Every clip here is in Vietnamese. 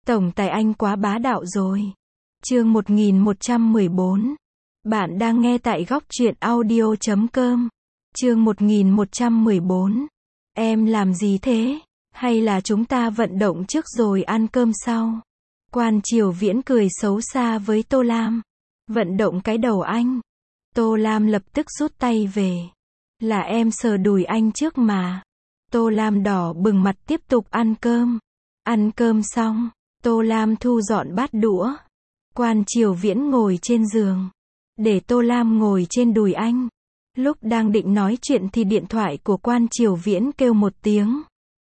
Tổng tài anh quá bá đạo rồi. Chương 1114. Bạn đang nghe tại góc truyện audio.com. Chương 1114. Em làm gì thế? Hay là chúng ta vận động trước rồi ăn cơm sau? Quan Triều Viễn cười xấu xa với Tô Lam. Vận động cái đầu anh. Tô Lam lập tức rút tay về. Là em sờ đùi anh trước mà. Tô Lam đỏ bừng mặt tiếp tục ăn cơm. Ăn cơm xong, Tô Lam thu dọn bát đũa. Quan Triều Viễn ngồi trên giường, để Tô Lam ngồi trên đùi anh. Lúc đang định nói chuyện thì điện thoại của Quan Triều Viễn kêu một tiếng.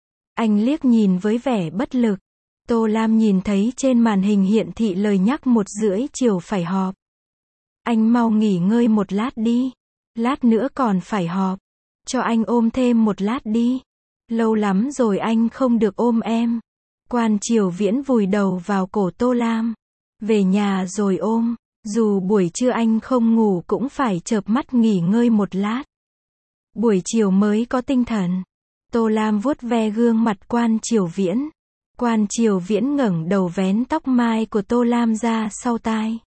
Anh liếc nhìn với vẻ bất lực. Tô Lam nhìn thấy trên màn hình hiện thị lời nhắc 1:30 chiều phải họp. Anh mau nghỉ ngơi một lát đi. Lát nữa còn phải họp. Cho anh ôm thêm một lát đi. Lâu lắm rồi anh không được ôm em. Quan Triều Viễn vùi đầu vào cổ Tô Lam. Về nhà rồi ôm. Dù buổi trưa anh không ngủ cũng phải chợp mắt nghỉ ngơi một lát. Buổi chiều mới có tinh thần. Tô Lam vuốt ve gương mặt Quan Triều Viễn. Quan Triều Viễn ngẩng đầu vén tóc mai của Tô Lam ra sau tai.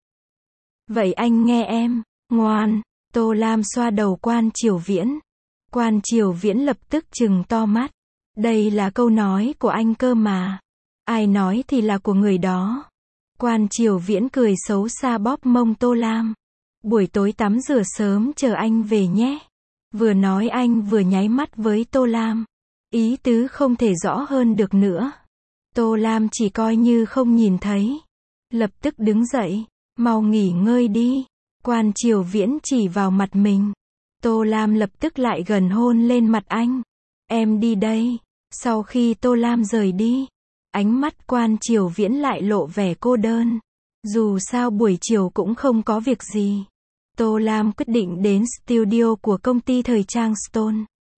Vậy anh nghe em, ngoan. Tô Lam xoa đầu Quan Triều Viễn. Quan Triều Viễn lập tức trừng to mắt. Đây là câu nói của anh cơ mà. Ai nói thì là của người đó. Quan Triều Viễn cười xấu xa bóp mông Tô Lam. Buổi tối tắm rửa sớm chờ anh về nhé. Vừa nói anh vừa nháy mắt với Tô Lam. Ý tứ không thể rõ hơn được nữa. Tô Lam chỉ coi như không nhìn thấy. Lập tức đứng dậy. Mau nghỉ ngơi đi. Quan Triều Viễn chỉ vào mặt mình. Tô Lam lập tức lại gần hôn lên mặt anh. Em đi đây. Sau khi Tô Lam rời đi, ánh mắt Quan Triều Viễn lại lộ vẻ cô đơn. Dù sao buổi chiều cũng không có việc gì. Tô Lam quyết định đến studio của công ty thời trang Stone.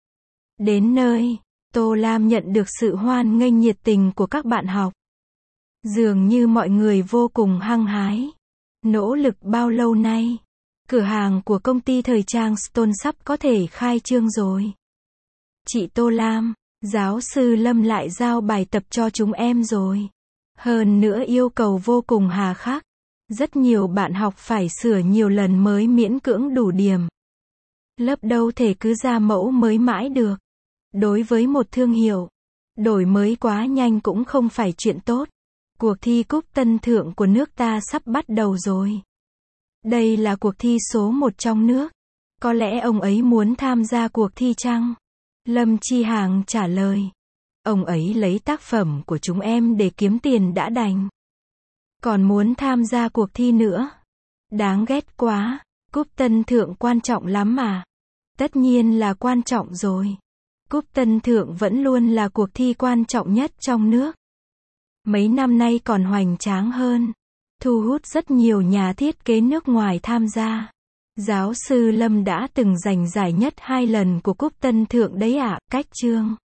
Đến nơi, Tô Lam nhận được sự hoan nghênh nhiệt tình của các bạn học. Dường như mọi người vô cùng hăng hái. Nỗ lực bao lâu nay, cửa hàng của công ty thời trang Stone sắp có thể khai trương rồi. Chị Tô Lam, giáo sư Lâm lại giao bài tập cho chúng em rồi. Hơn nữa yêu cầu vô cùng hà khắc. Rất nhiều bạn học phải sửa nhiều lần mới miễn cưỡng đủ điểm. Lớp đâu thể cứ ra mẫu mới mãi được. Đối với một thương hiệu, đổi mới quá nhanh cũng không phải chuyện tốt. Cuộc thi cúp tân thượng của nước ta sắp bắt đầu rồi. Đây là cuộc thi số 1 trong nước. Có lẽ ông ấy muốn tham gia cuộc thi chăng? Lâm Chi Hàng trả lời. Ông ấy lấy tác phẩm của chúng em để kiếm tiền đã đành. Còn muốn tham gia cuộc thi nữa. Đáng ghét quá. Cúp tân thượng quan trọng lắm mà. Tất nhiên là quan trọng rồi. Cúp tân thượng vẫn luôn là cuộc thi quan trọng nhất trong nước. Mấy năm nay còn hoành tráng hơn. Thu hút rất nhiều nhà thiết kế nước ngoài tham gia. Giáo sư Lâm đã từng giành giải nhất 2 lần của cúp tân thượng đấy ạ. Cách chương.